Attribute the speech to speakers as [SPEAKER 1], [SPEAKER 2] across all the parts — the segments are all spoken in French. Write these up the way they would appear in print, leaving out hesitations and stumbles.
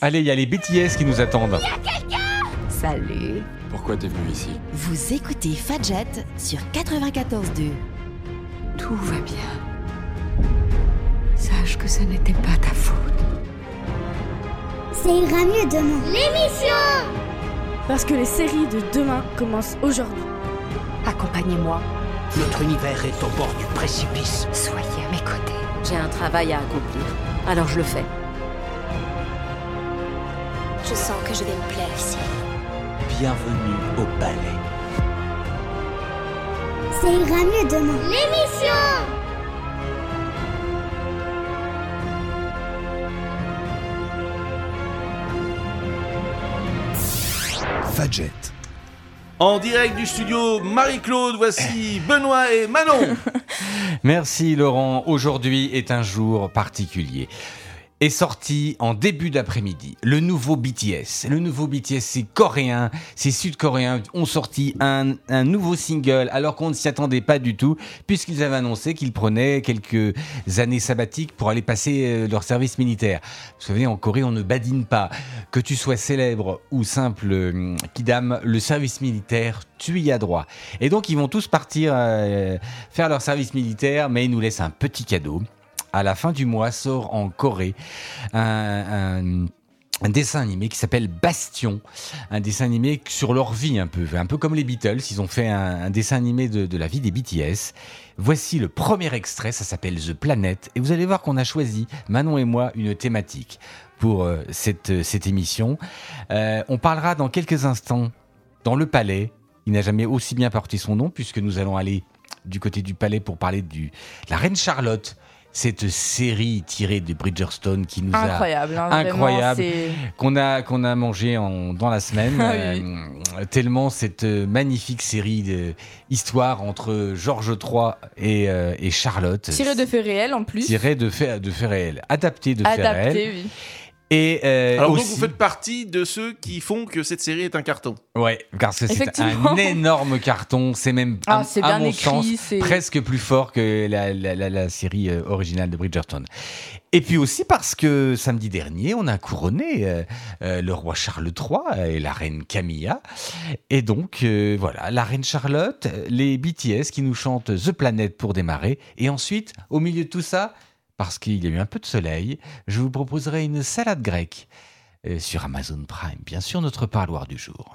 [SPEAKER 1] Allez, il y a les BTS qui nous attendent.
[SPEAKER 2] Salut.
[SPEAKER 3] Pourquoi t'es venu ici?
[SPEAKER 2] Vous écoutez Fadjet sur 94.2.
[SPEAKER 4] Tout va bien. Sache que ce n'était pas ta faute.
[SPEAKER 5] Ça ira mieux demain.
[SPEAKER 6] L'émission!
[SPEAKER 7] Parce que les séries de demain commencent aujourd'hui.
[SPEAKER 4] Accompagnez-moi.
[SPEAKER 8] Notre univers est au bord du précipice.
[SPEAKER 4] Soyez à mes côtés. J'ai un travail à accomplir. Alors je le fais.
[SPEAKER 6] Je sens que je vais me plaire ici.
[SPEAKER 8] Bienvenue au palais.
[SPEAKER 5] Ça ira mieux demain.
[SPEAKER 6] L'émission!
[SPEAKER 9] Fadjet.
[SPEAKER 10] En direct du studio Marie-Claude, voici Benoît et Manon.
[SPEAKER 1] Merci Laurent, aujourd'hui est un jour particulier. Est sorti en début d'après-midi le nouveau BTS. Le nouveau BTS, c'est coréen, c'est sud-coréen, ont sorti un nouveau single alors qu'on ne s'y attendait pas du tout puisqu'ils avaient annoncé qu'ils prenaient quelques années sabbatiques pour aller passer leur service militaire. Vous savez, en Corée, on ne badine pas. Que tu sois célèbre ou simple kidam, le service militaire, tu y as droit. Et donc, ils vont tous partir faire leur service militaire, mais ils nous laissent un petit cadeau. À la fin du mois sort en Corée un dessin animé qui s'appelle Bastion, un dessin animé sur leur vie un peu comme les Beatles. Ils ont fait un dessin animé de la vie des BTS. Voici le premier extrait, ça s'appelle The Planet, et vous allez voir qu'on a choisi, Manon et moi, une thématique pour cette émission. On parlera dans quelques instants dans le Palais. Il n'a jamais aussi bien porté son nom puisque nous allons aller du côté du Palais pour parler de la Reine Charlotte. Cette série tirée de Bridgerton qui nous
[SPEAKER 7] incroyable,
[SPEAKER 1] qu'on a mangé dans la semaine, tellement cette magnifique série d'histoire entre Georges III et Charlotte.
[SPEAKER 7] Tirée de faits réels en plus.
[SPEAKER 1] Tirée de faits réels, adaptée de faits réels.
[SPEAKER 7] Oui.
[SPEAKER 1] Et
[SPEAKER 10] alors
[SPEAKER 1] aussi,
[SPEAKER 10] donc vous faites partie de ceux qui font que cette série est un carton.
[SPEAKER 1] Ouais, parce que c'est un énorme carton. C'est même à mon sens presque plus fort que la série originale de Bridgerton. Et puis aussi parce que samedi dernier, on a couronné le roi Charles III et la reine Camilla. Et donc voilà, la reine Charlotte, les BTS qui nous chantent The Planet pour démarrer. Et ensuite, au milieu de tout ça, parce qu'il y a eu un peu de soleil, je vous proposerai une salade grecque sur Amazon Prime, bien sûr notre parloir du jour.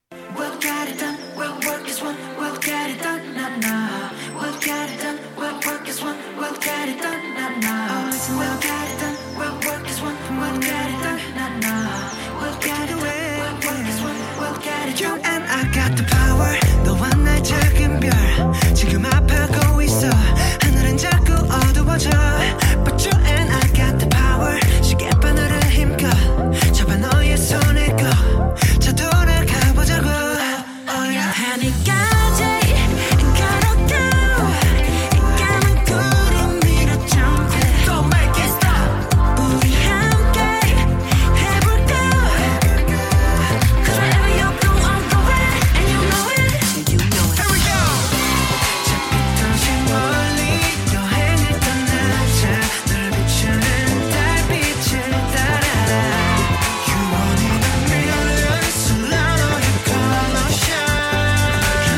[SPEAKER 11] But you and I got the power. 쉽게 바늘을 힘껏 잡아 너의 손을 꼭 자 돌아가 보자고. 하늘까지 걸어가. 까만 구름 위로 jump it. Don't make it stop. 우리 함께 해볼까. 'Cause wherever you go, I'm going, and you know it. You know it. Here we go. 저 빛도신 멀리 여행을 떠나자. 널 비추는 달빛을 따라. You want it a million, so let it come shine.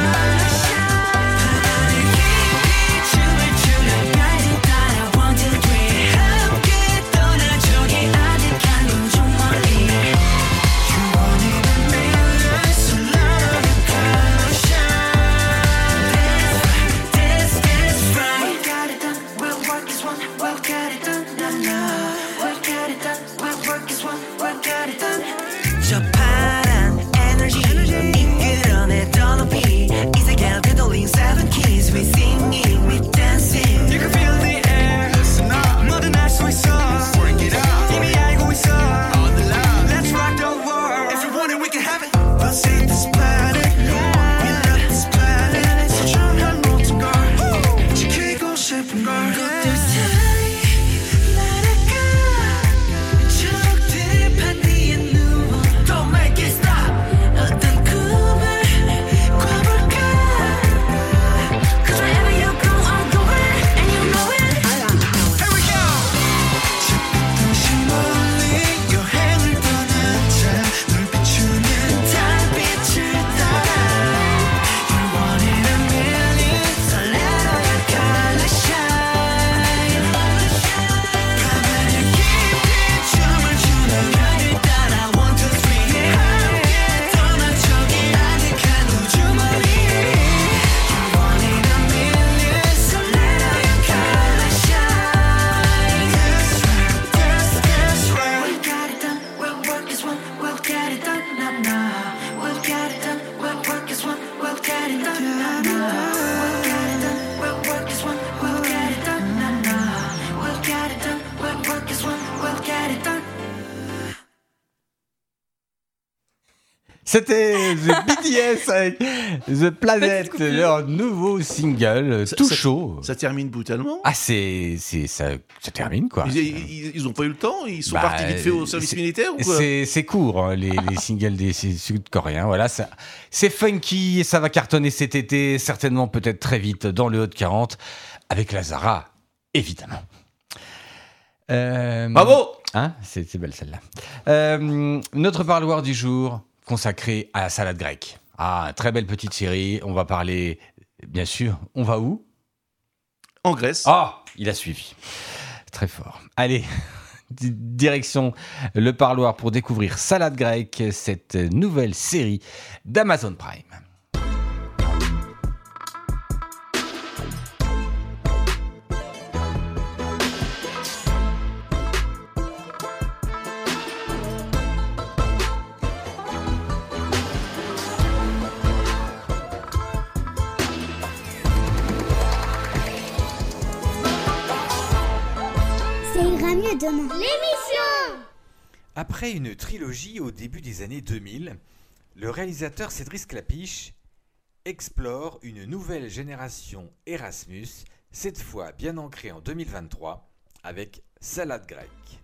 [SPEAKER 11] 하늘을 깊이 춤을 추려 별들 따라 1, 2, 3 함께 떠나죠. 이 아득한 우주 멀리. You want it a million, so let it come shine. This right. We'll get it done. We'll work as one. We'll get it done. No, no. We'll get it done. We'll work as one. We'll get it done. 저 파란 에너지 이끌어내 더 높이 이 세계를 되돌린 seven keys. We singing, we dancing. You can feel the air. Listen up. 뭐든 할 수 있어. Work it out. 이미 알고 있어. All the love. Let's rock the world. If you want it, we can have it. We'll save this planet. We love this planet. 소중한 모든 걸 지키고 싶은 걸. 꽃들 사이 날아가. 초록들 판 위에 누워.
[SPEAKER 1] C'était The BTS avec The Planet, leur nouveau single, tout chaud.
[SPEAKER 10] Ça termine brutalement.
[SPEAKER 1] Ah, ça termine quoi.
[SPEAKER 10] Ils ont pas eu le temps, ils sont partis vite fait au service militaire ou quoi?
[SPEAKER 1] C'est court, hein, les singles des Sud-Coréens. Voilà, c'est funky et ça va cartonner cet été, certainement peut-être très vite dans le Hot 40 avec Lazara, évidemment.
[SPEAKER 10] Bravo.
[SPEAKER 1] Hein, c'est belle celle-là. Notre parloir du jour consacré à la salade grecque. Ah, très belle petite série. On va parler, bien sûr, on va où?
[SPEAKER 10] En Grèce.
[SPEAKER 1] Ah, il a suivi. Très fort. Allez, direction le parloir pour découvrir Salade grecque, cette nouvelle série d'Amazon Prime.
[SPEAKER 5] Mieux demain.
[SPEAKER 6] L'émission.
[SPEAKER 3] Après une trilogie au début des années 2000, le réalisateur Cédric Klapisch explore une nouvelle génération Erasmus, cette fois bien ancrée en 2023, avec Salade grecque.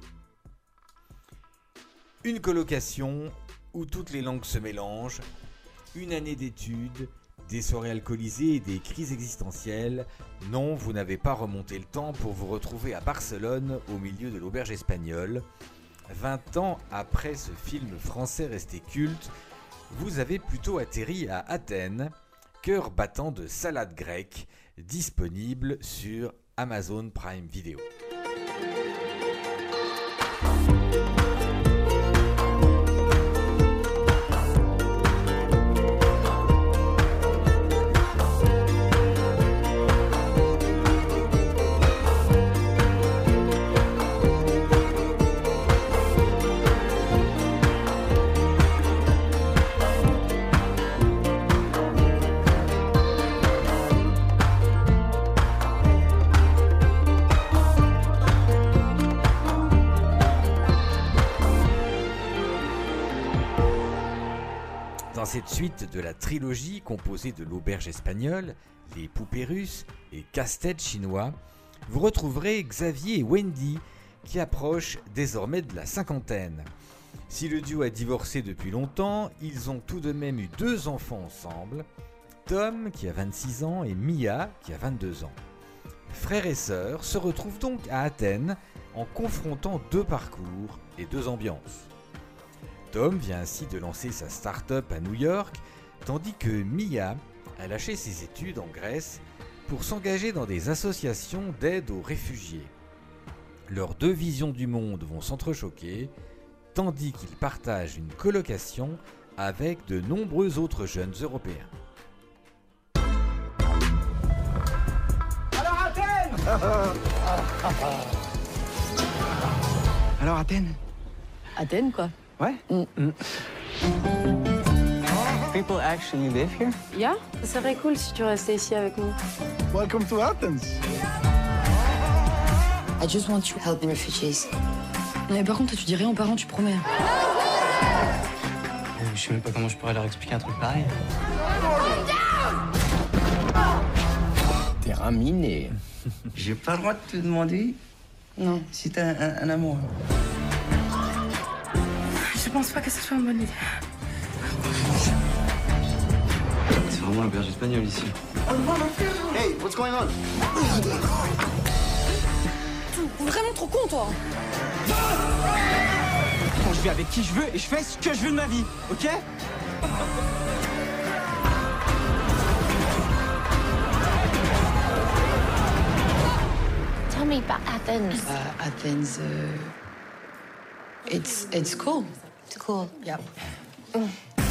[SPEAKER 3] Une colocation où toutes les langues se mélangent, une année d'études, des soirées alcoolisées et des crises existentielles. Non, vous n'avez pas remonté le temps pour vous retrouver à Barcelone, au milieu de l'auberge espagnole. 20 ans après ce film français resté culte, vous avez plutôt atterri à Athènes, cœur battant de Salade grecque, disponible sur Amazon Prime Video. Dans cette suite de la trilogie composée de l'auberge espagnole, les poupées russes et casse-tête chinois, vous retrouverez Xavier et Wendy qui approchent désormais de la cinquantaine. Si le duo a divorcé depuis longtemps, ils ont tout de même eu 2 enfants ensemble, Tom qui a 26 ans et Mia qui a 22 ans. Frères et sœurs se retrouvent donc à Athènes en confrontant 2 parcours et 2 ambiances. Tom vient ainsi de lancer sa start-up à New York, tandis que Mia a lâché ses études en Grèce pour s'engager dans des associations d'aide aux réfugiés. Leurs 2 visions du monde vont s'entrechoquer, tandis qu'ils partagent une colocation avec de nombreux autres jeunes Européens.
[SPEAKER 12] Alors Athènes Alors Athènes
[SPEAKER 13] Athènes quoi?
[SPEAKER 12] Ouais. People actually live here?
[SPEAKER 13] Yeah, ça serait cool si tu restais ici avec nous.
[SPEAKER 12] Welcome to Athens.
[SPEAKER 14] I just want to help the refugees.
[SPEAKER 13] Mais par contre, toi, tu dis rien aux parents, tu promets.
[SPEAKER 12] Je sais même pas comment je pourrais leur expliquer un truc pareil. Terrain miné. J'ai pas le droit de te demander.
[SPEAKER 13] Non.
[SPEAKER 12] Si t'as un amour.
[SPEAKER 13] Je pense pas que ce soit une bonne idée.
[SPEAKER 12] C'est vraiment l'auberge espagnole ici. Hey, what's going on?
[SPEAKER 13] Vraiment trop con, toi.
[SPEAKER 12] Quand je vais avec qui je veux et je fais ce que je veux de ma vie, ok?
[SPEAKER 6] Tell me about Athens.
[SPEAKER 14] Athens, it's cool.
[SPEAKER 6] It's cool.
[SPEAKER 14] Yep.
[SPEAKER 3] On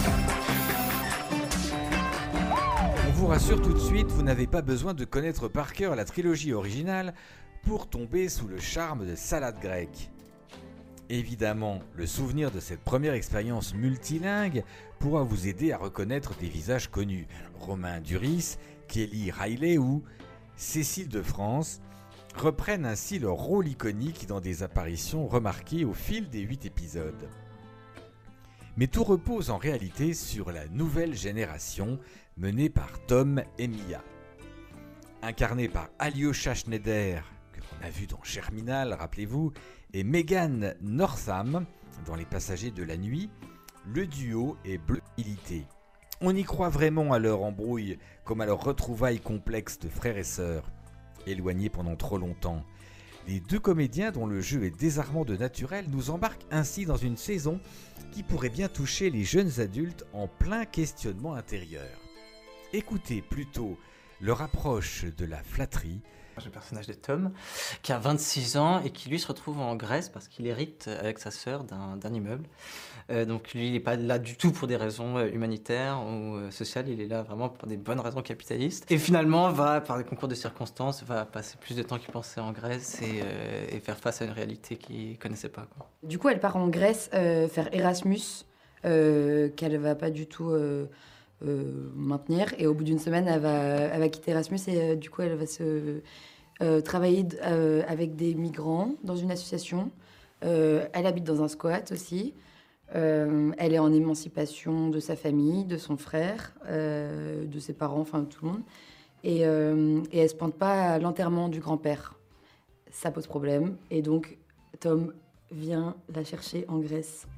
[SPEAKER 3] vous rassure tout de suite, vous n'avez pas besoin de connaître par cœur la trilogie originale pour tomber sous le charme de Salade grecque. Évidemment, le souvenir de cette première expérience multilingue pourra vous aider à reconnaître des visages connus. Romain Duris, Kelly Riley ou Cécile de France reprennent ainsi leur rôle iconique dans des apparitions remarquées au fil des 8 épisodes. Mais tout repose en réalité sur la nouvelle génération menée par Tom et Mia. Incarnés par Alyosha Schneider, que l'on a vu dans Germinal, rappelez-vous, et Megan Northam dans Les Passagers de la Nuit, le duo est bleu-milité. On y croit vraiment à leur embrouille, comme à leur retrouvailles complexes de frères et sœurs, éloignés pendant trop longtemps. Les deux comédiens, dont le jeu est désarmant de naturel, nous embarquent ainsi dans une saison qui pourrait bien toucher les jeunes adultes en plein questionnement intérieur. Écoutez plutôt leur approche de la flatterie.
[SPEAKER 15] Le personnage de Tom, qui a 26 ans et qui lui se retrouve en Grèce parce qu'il hérite avec sa sœur d'un immeuble. Donc lui, il n'est pas là du tout pour des raisons humanitaires ou sociales, il est là vraiment pour des bonnes raisons capitalistes. Et finalement, par des concours de circonstances, va passer plus de temps qu'il pensait en Grèce et faire face à une réalité qu'il ne connaissait pas, quoi.
[SPEAKER 13] Du coup, elle part en Grèce faire Erasmus, qu'elle va pas du tout maintenir. Et au bout d'une semaine, elle va quitter Erasmus et du coup, elle va se travailler avec des migrants dans une association. Elle habite dans un squat aussi. Elle est en émancipation de sa famille, de son frère, de ses parents, enfin tout le monde. Et elle se pointe pas à l'enterrement du grand-père. Ça pose problème. Et donc, Tom vient la chercher en Grèce.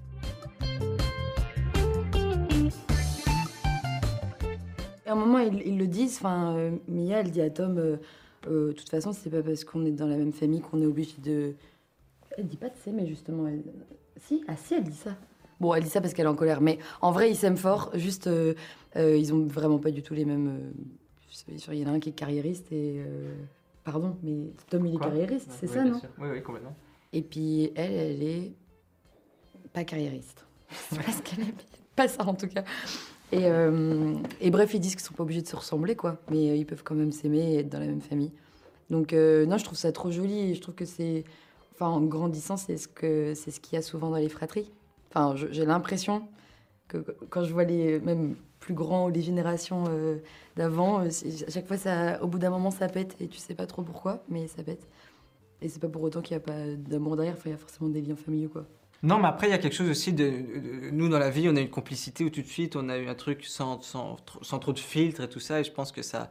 [SPEAKER 13] À un moment, ils le disent. Mia, elle dit à Tom, de toute façon, c'est pas parce qu'on est dans la même famille qu'on est obligé de... Elle dit pas de c'est, mais justement, elle... Si, elle dit ça. Bon, elle dit ça parce qu'elle est en colère, mais en vrai, ils s'aiment fort. Juste, ils ont vraiment pas du tout les mêmes... Il y en a un qui est carriériste et... Pardon, mais Tom, il est carriériste, c'est ça, non?
[SPEAKER 15] Sûr. Oui, complètement.
[SPEAKER 13] Et puis, elle est pas carriériste. C'est parce qu'elle est... Pas ça, en tout cas. Et bref, ils disent qu'ils sont pas obligés de se ressembler, quoi. Mais ils peuvent quand même s'aimer et être dans la même famille. Donc, non, je trouve ça trop joli. Et je trouve que c'est... Enfin, en grandissant, c'est ce qu'il y a souvent dans les fratries. Enfin, j'ai l'impression que quand je vois les même plus grands ou les générations d'avant, à chaque fois, au bout d'un moment, ça pète. Et tu sais pas trop pourquoi, mais ça pète. Et c'est pas pour autant qu'il n'y a pas d'amour derrière. Enfin, il y a forcément des liens familiaux, quoi.
[SPEAKER 15] Non, mais après, il y a quelque chose aussi nous, dans la vie, on a une complicité où tout de suite, on a eu un truc sans trop de filtres et tout ça. Et je pense que ça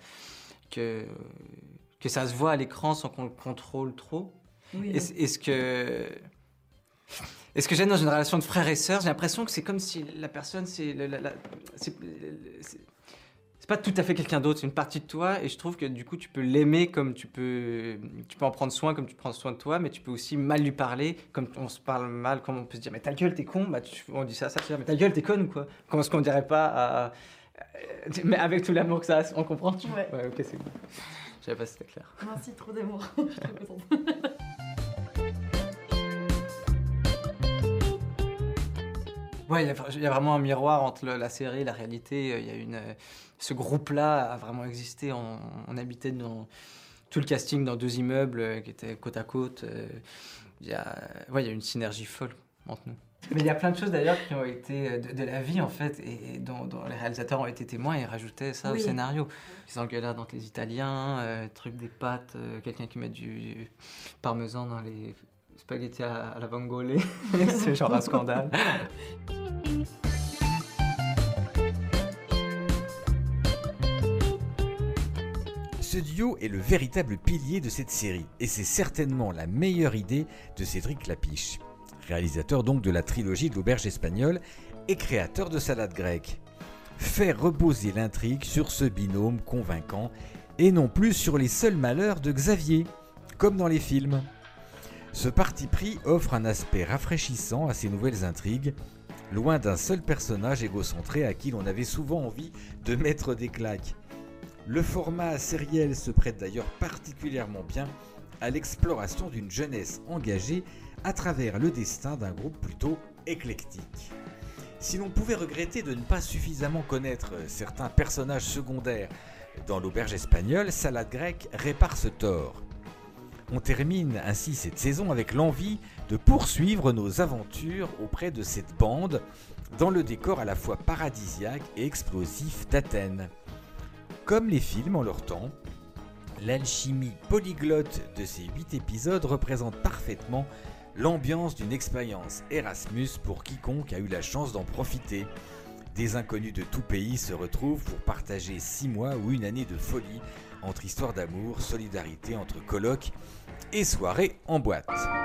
[SPEAKER 15] se voit à l'écran sans qu'on le contrôle trop. Oui, est-ce que j'aime dans une relation de frère et sœur, j'ai l'impression que c'est comme si la personne, c'est pas tout à fait quelqu'un d'autre, c'est une partie de toi, et je trouve que du coup tu peux l'aimer comme tu peux en prendre soin comme tu prends soin de toi, mais tu peux aussi mal lui parler, comme on se parle mal, comme on peut se dire mais ta gueule t'es con, on dit ça tu dis mais ta gueule t'es conne ou quoi, comment est-ce qu'on dirait pas mais avec tout l'amour que ça a, on comprend tu vois. Ouais, ok, c'est bon. Je savais pas si c'était clair.
[SPEAKER 13] Merci, trop d'amour. Je suis trop contente.
[SPEAKER 15] Ouais, il y a vraiment un miroir entre la série et la réalité. Ce groupe-là a vraiment existé. On habitait dans tout le casting dans 2 immeubles qui étaient côte à côte. Il y a une synergie folle entre nous. Mais il y a plein de choses d'ailleurs qui ont été de la vie en fait, et dont les réalisateurs ont été témoins et rajoutaient ça au scénario. Les engueulades entre les Italiens, truc des pâtes, quelqu'un qui met du parmesan dans les spaghettis à la vongole, c'est genre un scandale.
[SPEAKER 3] Ce duo est le véritable pilier de cette série, et c'est certainement la meilleure idée de Cédric Klapisch, réalisateur donc de la trilogie de l'auberge espagnole et créateur de Salade grecque. Faire reposer l'intrigue sur ce binôme convaincant et non plus sur les seuls malheurs de Xavier, comme dans les films. Ce parti pris offre un aspect rafraîchissant à ces nouvelles intrigues, loin d'un seul personnage égocentré à qui l'on avait souvent envie de mettre des claques. Le format sériel se prête d'ailleurs particulièrement bien à l'exploration d'une jeunesse engagée à travers le destin d'un groupe plutôt éclectique. Si l'on pouvait regretter de ne pas suffisamment connaître certains personnages secondaires dans l'auberge espagnole, Salade grecque répare ce tort. On termine ainsi cette saison avec l'envie de poursuivre nos aventures auprès de cette bande dans le décor à la fois paradisiaque et explosif d'Athènes. Comme les films en leur temps, l'alchimie polyglotte de ces 8 épisodes représente parfaitement l'ambiance d'une expérience Erasmus pour quiconque a eu la chance d'en profiter. Des inconnus de tout pays se retrouvent pour partager 6 mois ou une année de folie entre histoires d'amour, solidarité entre colocs et soirées en boîte.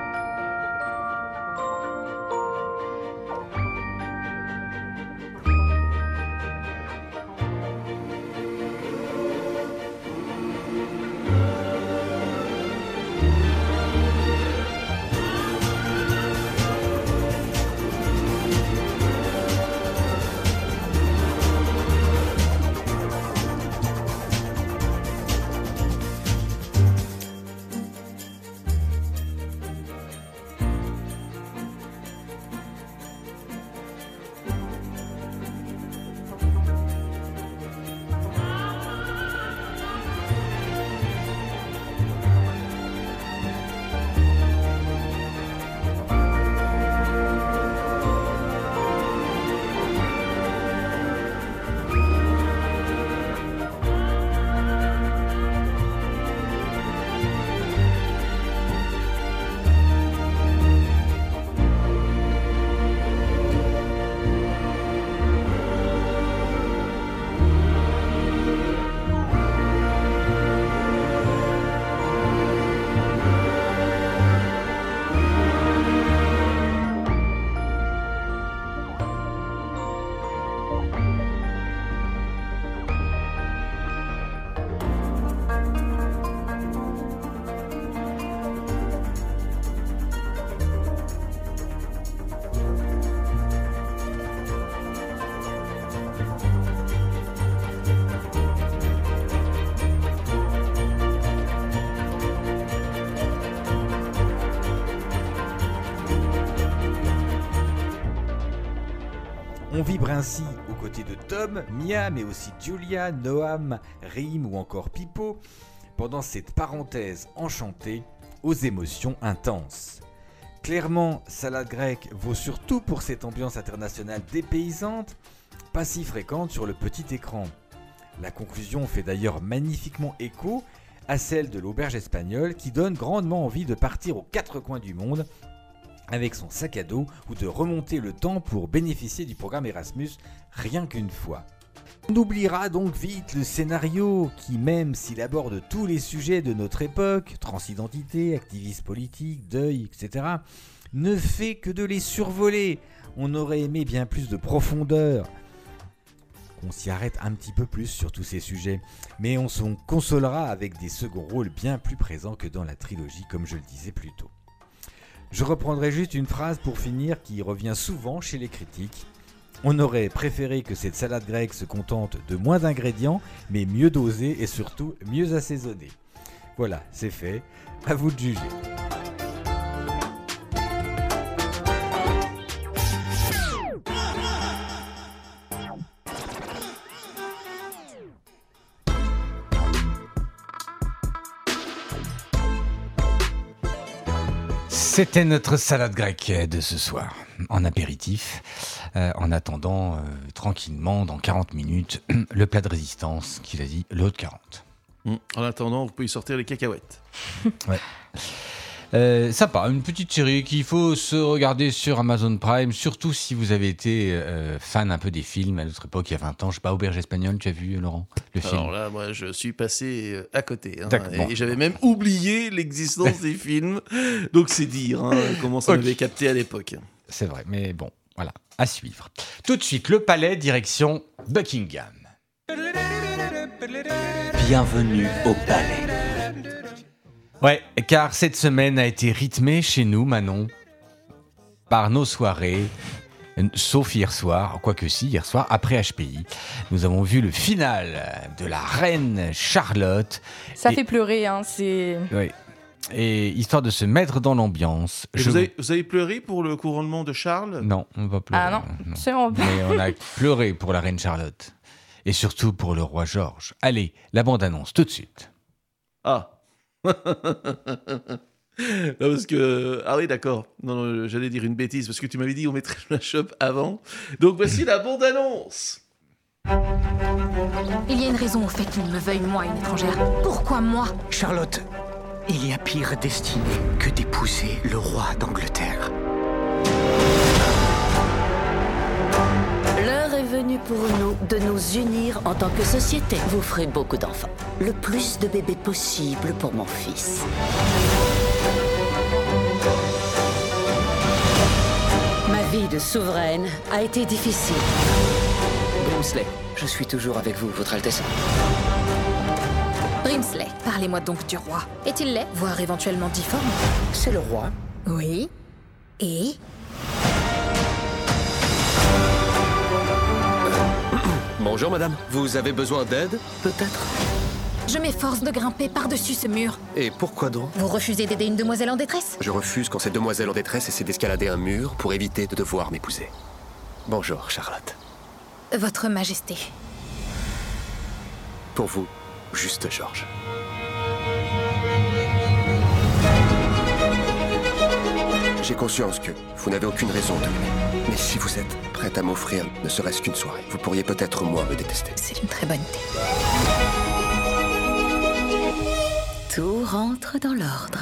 [SPEAKER 3] On vibre ainsi aux côtés de Tom, Mia, mais aussi Julia, Noam, Rim ou encore Pipo, pendant cette parenthèse enchantée aux émotions intenses. Clairement, Salade grecque vaut surtout pour cette ambiance internationale dépaysante, pas si fréquente sur le petit écran. La conclusion fait d'ailleurs magnifiquement écho à celle de l'auberge espagnole qui donne grandement envie de partir aux 4 coins du monde avec son sac à dos ou de remonter le temps pour bénéficier du programme Erasmus rien qu'une fois. On oubliera donc vite le scénario qui, même s'il aborde tous les sujets de notre époque, transidentité, activisme politique, deuil, etc., ne fait que de les survoler. On aurait aimé bien plus de profondeur, qu'on s'y arrête un petit peu plus sur tous ces sujets, mais on s'en consolera avec des seconds rôles bien plus présents que dans la trilogie, comme je le disais plus tôt. Je reprendrai juste une phrase pour finir qui revient souvent chez les critiques. On aurait préféré que cette salade grecque se contente de moins d'ingrédients, mais mieux dosés et surtout mieux assaisonnés. Voilà, c'est fait, à vous de juger.
[SPEAKER 1] C'était notre salade grecque de ce soir, en apéritif, en attendant tranquillement, dans 40 minutes, le plat de résistance qu'il a dit, l'autre 40.
[SPEAKER 10] En attendant, vous pouvez sortir les cacahuètes.
[SPEAKER 1] Ouais. Sympa, une petite série qu'il faut se regarder sur Amazon Prime, surtout si vous avez été fan un peu des films à notre époque, il y a 20 ans. Je sais pas, Auberge espagnole, tu as vu, Laurent, le film?
[SPEAKER 10] Alors là, moi, je suis passé à côté.
[SPEAKER 1] Bon.
[SPEAKER 10] Et j'avais même oublié l'existence des films. Donc c'est dire comment ça m'avait capté à l'époque.
[SPEAKER 1] C'est vrai, mais bon, voilà, à suivre. Tout de suite, le palais, direction Buckingham.
[SPEAKER 8] Bienvenue au palais.
[SPEAKER 1] Ouais, car cette semaine a été rythmée chez nous, Manon, par nos soirées, sauf hier soir, quoique si, hier soir, après HPI. Nous avons vu le final de la reine Charlotte.
[SPEAKER 7] Ça fait pleurer, hein, c'est...
[SPEAKER 1] Oui. Et histoire de se mettre dans l'ambiance.
[SPEAKER 10] Vous avez pleuré pour le couronnement de Charles ?
[SPEAKER 1] Non, on va pleurer.
[SPEAKER 7] Ah non, c'est on...
[SPEAKER 1] Mais on a pleuré pour la reine Charlotte. Et surtout pour le roi George. Allez, la bande-annonce, tout de suite.
[SPEAKER 10] Ah. Non, parce que... Ah oui, d'accord. Non, j'allais dire une bêtise, parce que tu m'avais dit on mettrait la shop avant. Donc voici la bande-annonce.
[SPEAKER 16] Il y a une raison au fait qu'il me veuille, moi, une étrangère. Pourquoi moi ?
[SPEAKER 8] Charlotte, Il y a pire destinée que d'épouser le roi d'Angleterre.
[SPEAKER 4] L'heure est venue pour nous de nous unir en tant que société. Vous ferez beaucoup d'enfants. Le plus de bébés possible pour mon fils. Ma vie de souveraine a été difficile.
[SPEAKER 8] Brimsley, je suis toujours avec vous, Votre Altesse.
[SPEAKER 16] Brimsley, parlez-moi donc du roi. Est-il laid, voire éventuellement difforme?
[SPEAKER 8] C'est le roi.
[SPEAKER 16] Oui. Et
[SPEAKER 8] Bonjour, madame. Vous avez besoin d'aide, peut-être?
[SPEAKER 16] je m'efforce de grimper par-dessus ce mur.
[SPEAKER 8] Et pourquoi donc?
[SPEAKER 16] Vous refusez d'aider une demoiselle en détresse?
[SPEAKER 8] Je refuse quand cette demoiselle en détresse essaie d'escalader un mur pour éviter de devoir m'épouser. Bonjour, Charlotte.
[SPEAKER 16] Votre Majesté.
[SPEAKER 8] Pour vous, juste Georges. J'ai conscience que vous n'avez aucune raison de m'aimer. Mais si vous êtes prête à m'offrir ne serait-ce qu'une soirée, vous pourriez peut-être moins me détester.
[SPEAKER 16] C'est une très bonne idée.
[SPEAKER 4] Tout rentre dans l'ordre.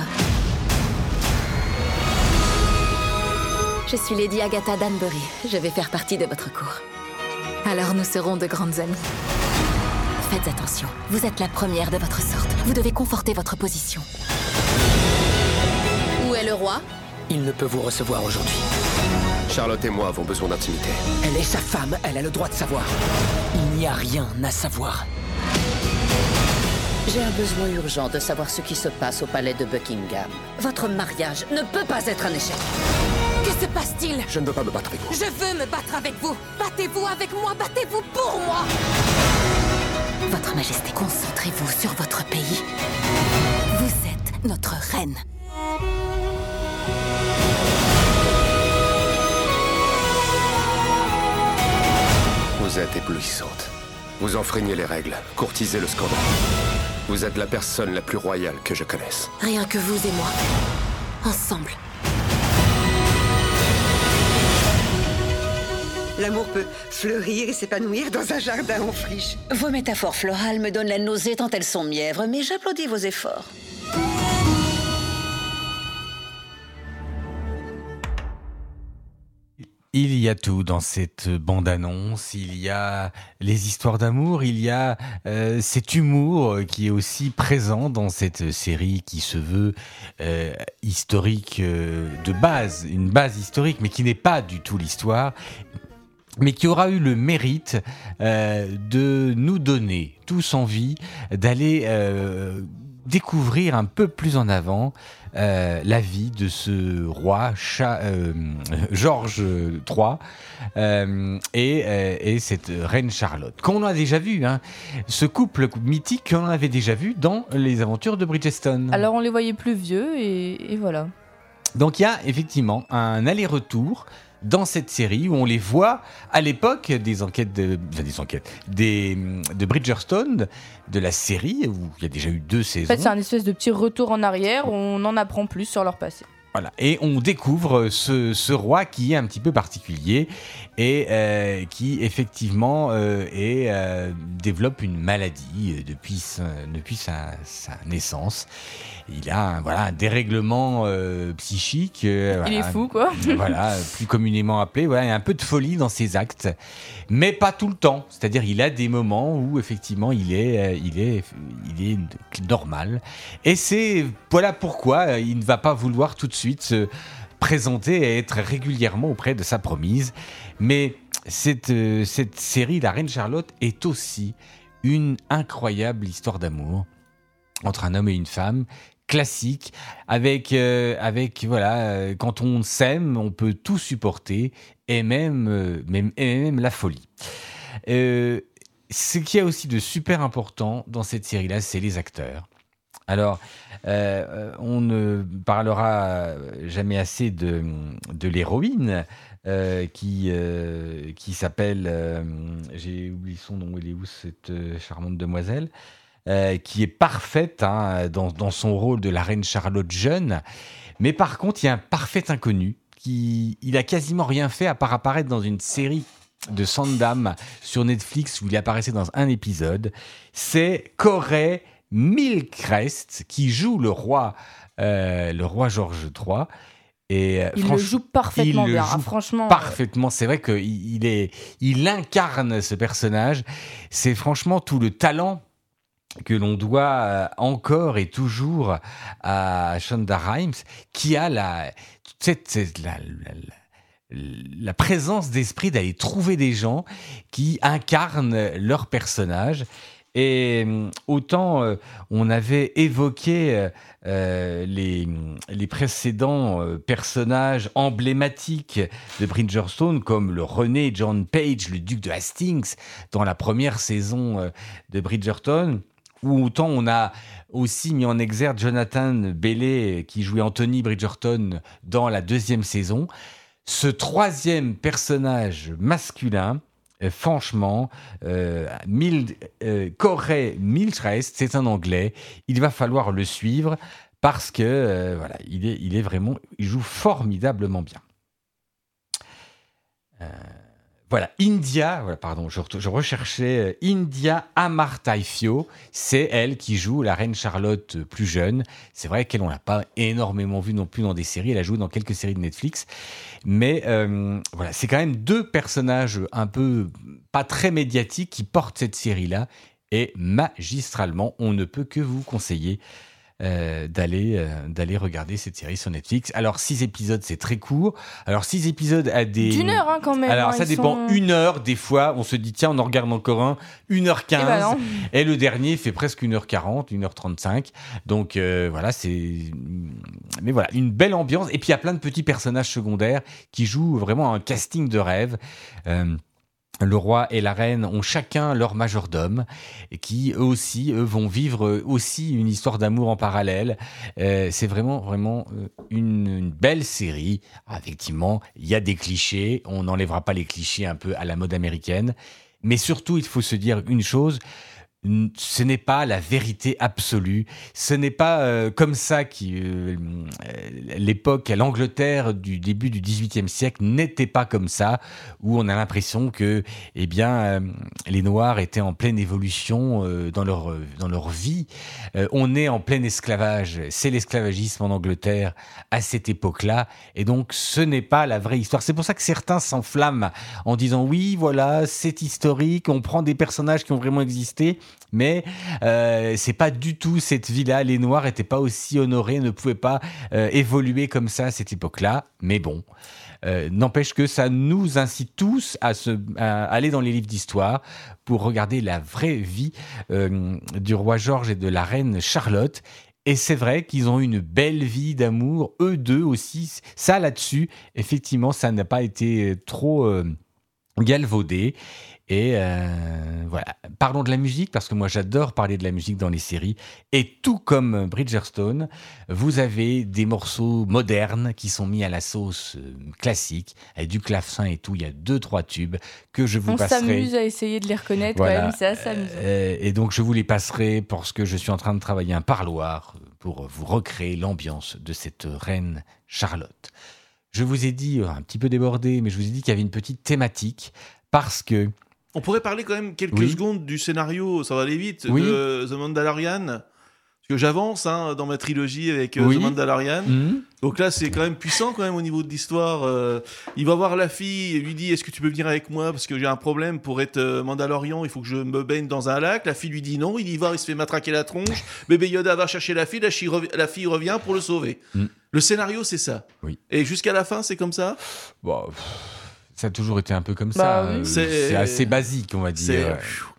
[SPEAKER 4] Je suis Lady Agatha Danbury. Je vais faire partie de votre cour.
[SPEAKER 16] Alors nous serons de grandes amies.
[SPEAKER 4] Faites attention. Vous êtes la première de votre sorte. Vous devez conforter votre position.
[SPEAKER 16] Où est le roi?
[SPEAKER 8] Il ne peut vous recevoir aujourd'hui. Charlotte et moi avons besoin d'intimité.
[SPEAKER 17] Elle est sa femme, elle a le droit de savoir. Il n'y a rien à savoir.
[SPEAKER 4] J'ai un besoin urgent de savoir ce qui se passe au palais de Buckingham. Votre mariage ne peut pas être un échec.
[SPEAKER 16] Que se passe-t-il?
[SPEAKER 8] Je ne veux pas me battre avec vous.
[SPEAKER 16] Je veux me battre avec vous. Battez-vous avec moi, battez-vous pour moi.
[SPEAKER 4] Votre Majesté, concentrez-vous sur votre pays. Vous êtes notre reine.
[SPEAKER 8] Vous êtes éblouissante. Vous enfreignez les règles, courtisez le scandale. Vous êtes la personne la plus royale que je connaisse.
[SPEAKER 4] Rien que vous et moi. Ensemble.
[SPEAKER 18] L'amour peut fleurir et s'épanouir dans un jardin en friche.
[SPEAKER 4] Vos métaphores florales me donnent la nausée tant elles sont mièvres, mais j'applaudis vos efforts.
[SPEAKER 1] Il y a tout dans cette bande-annonce, il y a les histoires d'amour, il y a cet humour qui est aussi présent dans cette série qui se veut historique de base, une base historique, mais qui n'est pas du tout l'histoire, mais qui aura eu le mérite de nous donner tous envie d'aller découvrir un peu plus en avant la vie de ce roi Georges III et cette reine Charlotte, qu'on a déjà vu, hein, ce couple mythique qu'on avait déjà vu dans les aventures de Bridgerton.
[SPEAKER 19] Alors on les voyait plus vieux et voilà.
[SPEAKER 1] Donc il y a effectivement un aller-retour dans cette série où on les voit à l'époque de Bridgerton, de la série où il y a déjà eu 2 saisons.
[SPEAKER 19] En fait, c'est un espèce de petit retour en arrière où on en apprend plus sur leur passé.
[SPEAKER 1] Voilà. Et on découvre ce roi qui est un petit peu particulier et qui effectivement développe une maladie depuis sa naissance. Il a un dérèglement psychique.
[SPEAKER 19] Il est fou, quoi.
[SPEAKER 1] Voilà, plus communément appelé. Voilà, il y a un peu de folie dans ses actes, mais pas tout le temps. C'est-à-dire, il a des moments où effectivement il est normal. Et c'est voilà pourquoi il ne va pas vouloir tout de suite se présenter et être régulièrement auprès de sa promise. Mais cette série, La Reine Charlotte, est aussi une incroyable histoire d'amour entre un homme et une femme, classique, avec quand on s'aime, on peut tout supporter, et même la folie. Ce qu'il y a aussi de super important dans cette série-là, c'est les acteurs. Alors, on ne parlera jamais assez de l'héroïne qui s'appelle, j'ai oublié son nom, elle est où cette charmante demoiselle, qui est parfaite dans son rôle de la reine Charlotte jeune, mais par contre il y a un parfait inconnu il a quasiment rien fait à part apparaître dans une série de Sandam sur Netflix où il apparaissait dans un épisode. C'est Corey Milcrest, qui joue le roi George III. Et
[SPEAKER 19] il le joue parfaitement bien, franchement.
[SPEAKER 1] Parfaitement, c'est vrai qu'il incarne ce personnage. C'est franchement tout le talent que l'on doit encore et toujours à Shonda Rhimes, qui a la présence d'esprit d'aller trouver des gens qui incarnent leur personnage. Et autant on avait évoqué les précédents personnages emblématiques de Bridgerton, comme le René John Page, le duc de Hastings, dans la première saison de Bridgerton, ou autant on a aussi mis en exergue Jonathan Bailey, qui jouait Anthony Bridgerton dans la deuxième saison. Ce troisième personnage masculin, franchement, Corey Milcrest, c'est un Anglais. Il va falloir le suivre parce que voilà, il est vraiment, il joue formidablement bien. Voilà, je recherchais India Amartaifio. C'est elle qui joue la reine Charlotte plus jeune. C'est vrai qu'elle, on l'a pas énormément vue non plus dans des séries. Elle a joué dans quelques séries de Netflix. Mais voilà, c'est quand même deux personnages un peu pas très médiatiques qui portent cette série-là. Et magistralement, on ne peut que vous conseiller d'aller regarder cette série sur Netflix. Alors 6 épisodes, c'est très court. Alors 6 épisodes à des...
[SPEAKER 19] d'une heure quand même.
[SPEAKER 1] Alors ça dépend, 1 heure des fois, on se dit tiens, on en regarde encore un, 1h15, et le dernier fait presque 1h40, 1h35. Donc voilà, mais voilà, une belle ambiance. Et puis il y a plein de petits personnages secondaires qui jouent vraiment un casting de rêve. Le roi et la reine ont chacun leur majordome, et qui eux aussi vont vivre aussi une histoire d'amour en parallèle. C'est vraiment une belle série. Effectivement, il y a des clichés, on n'enlèvera pas les clichés un peu à la mode américaine, mais surtout il faut se dire une chose: ce n'est pas la vérité absolue. Ce n'est pas comme ça que l'époque à l'Angleterre du début du XVIIIe siècle n'était pas comme ça, où on a l'impression que, les Noirs étaient en pleine évolution dans leur vie. On est en plein esclavage. C'est l'esclavagisme en Angleterre à cette époque-là, et donc ce n'est pas la vraie histoire. C'est pour ça que certains s'enflamment en disant oui, voilà, c'est historique, on prend des personnages qui ont vraiment existé. Mais c'est pas du tout cette vie-là. Les Noirs étaient pas aussi honorés, ne pouvaient pas évoluer comme ça à cette époque-là. Mais bon, n'empêche que ça nous incite tous à aller dans les livres d'histoire pour regarder la vraie vie du roi George et de la reine Charlotte. Et c'est vrai qu'ils ont eu une belle vie d'amour, eux deux aussi. Ça, là-dessus, effectivement, ça n'a pas été trop galvaudé. Et voilà. Parlons de la musique, parce que moi j'adore parler de la musique dans les séries. Et tout comme Bridgerton, vous avez des morceaux modernes qui sont mis à la sauce classique, avec du clavecin et tout. Il y a 2-3 tubes que je vous passerai.
[SPEAKER 19] On s'amuse à essayer de les reconnaître,
[SPEAKER 1] voilà.
[SPEAKER 19] quand même, c'est assez amusant.
[SPEAKER 1] Et donc je vous les passerai parce que je suis en train de travailler un parloir pour vous recréer l'ambiance de cette reine Charlotte. Je vous ai dit, un petit peu débordé, mais je vous ai dit qu'il y avait une petite thématique, parce que...
[SPEAKER 10] On pourrait parler quand même quelques secondes du scénario, ça va aller vite, de The Mandalorian. Parce que j'avance dans ma trilogie avec The Mandalorian. Donc là, c'est quand même puissant quand même au niveau de l'histoire. Il va voir la fille et lui dit: est-ce que tu peux venir avec moi parce que j'ai un problème pour être Mandalorian, il faut que je me baigne dans un lac. La fille lui dit non, il y va, il se fait matraquer la tronche. Bébé Yoda va chercher la fille revient pour le sauver. Le scénario, c'est ça. Et jusqu'à la fin, c'est comme ça.
[SPEAKER 1] Bon, ça a toujours été un peu comme ça.
[SPEAKER 19] Oui.
[SPEAKER 1] C'est assez basique, on va dire.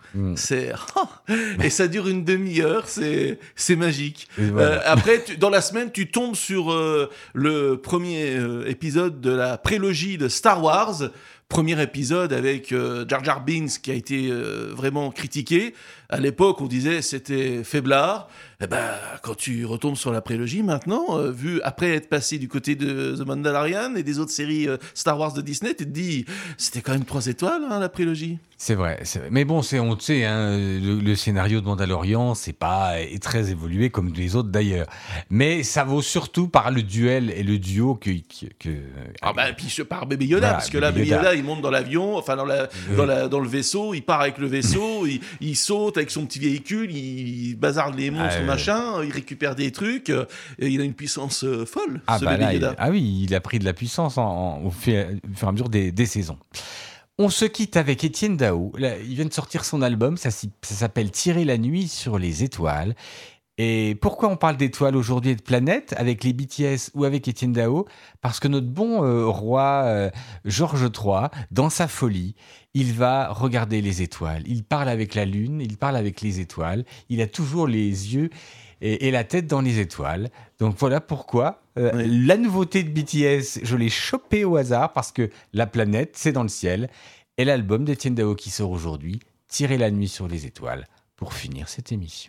[SPEAKER 10] Et ça dure une demi-heure, c'est magique.
[SPEAKER 1] Voilà.
[SPEAKER 10] Après, dans la semaine, tu tombes sur le premier épisode de la prélogie de Star Wars. Premier épisode avec Jar Jar Binks qui a été vraiment critiqué. À l'époque, on disait c'était faiblard. Et quand tu retombes sur la prélogie maintenant, après être passé du côté de The Mandalorian et des autres séries Star Wars de Disney, tu te dis c'était quand même 3 étoiles la prélogie.
[SPEAKER 1] C'est vrai. Mais bon, on sait, hein, le scénario de Mandalorian, c'est pas très évolué comme les autres d'ailleurs. Mais ça vaut surtout par le duel et le duo que
[SPEAKER 10] puis par Baby Yoda, parce que là, Baby Yoda, il monte dans l'avion, enfin dans le vaisseau, il part avec le vaisseau, il saute avec son petit véhicule, il bazarde les monstres, machin, il récupère des trucs, et il a une puissance folle, Baby Yoda.
[SPEAKER 1] Il a pris de la puissance au fur et à mesure des saisons. On se quitte avec Étienne Dao. Là, il vient de sortir son album, ça s'appelle Tirer la nuit sur les étoiles. Et pourquoi on parle d'étoiles aujourd'hui et de planètes avec les BTS ou avec Étienne Dao ? Parce que notre bon roi Georges III, dans sa folie, il va regarder les étoiles. Il parle avec la lune, il parle avec les étoiles. Il a toujours les yeux et la tête dans les étoiles. Donc voilà pourquoi la nouveauté de BTS, je l'ai chopée au hasard parce que la planète, c'est dans le ciel. Et l'album d'Étienne Dao qui sort aujourd'hui, Tirer la nuit sur les étoiles, pour finir cette émission.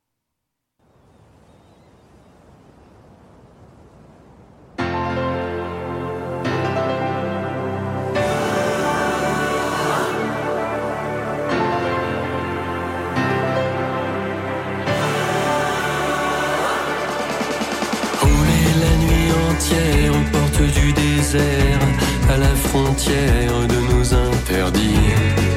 [SPEAKER 20] Aux portes du désert, à la frontière de nos interdits.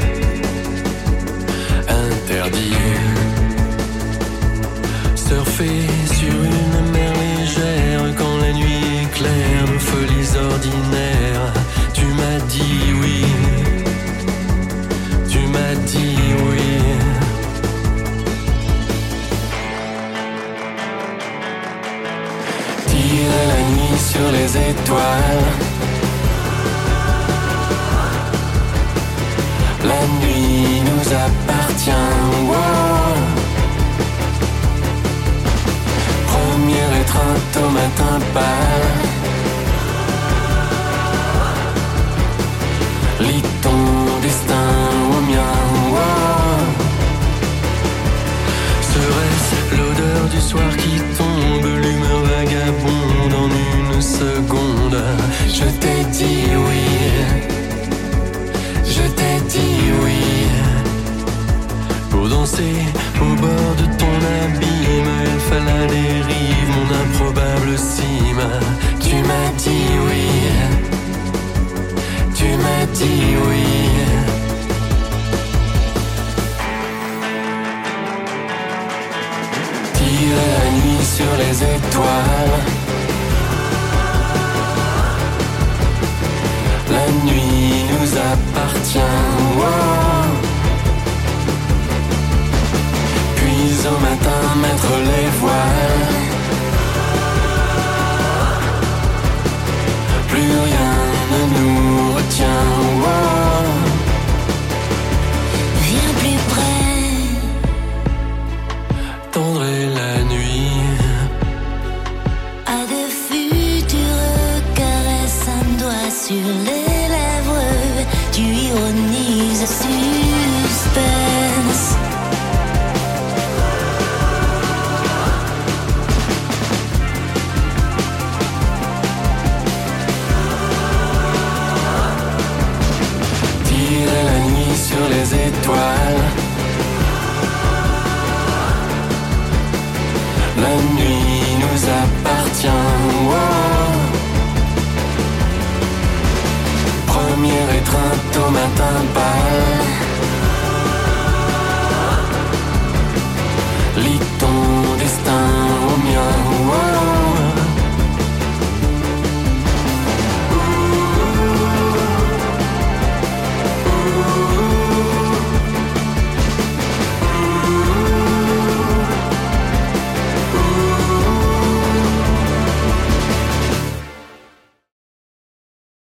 [SPEAKER 20] Surfer sur une mer légère quand la nuit éclaire nos folies ordinaires. Tu m'as dit oui, tu m'as dit oui. Tirer la nuit sur les étoiles. La nuit nous appartient. Wow. Première étreinte au matin pâle. Lis ton destin au mien. Wow. Serait-ce l'odeur du soir qui tombe, l'humeur vagabonde en une seconde? Je t'ai dit oui, je t'ai dit oui. Pour danser au bord de ton abîme, il fallait la dérive, mon improbable cime. Tu m'as dit oui, tu m'as dit oui. La nuit sur les étoiles. La nuit nous appartient. Wow. Puis au matin mettre les voiles. Plus rien ne nous retient. Wow.
[SPEAKER 11] Viens plus près.
[SPEAKER 20] Tendrai la nuit.
[SPEAKER 11] À de futures caresses, un doigt sur les lèvres. Tu ironises suspense.
[SPEAKER 20] Tirer la nuit sur les étoiles. La nuit nous appartient.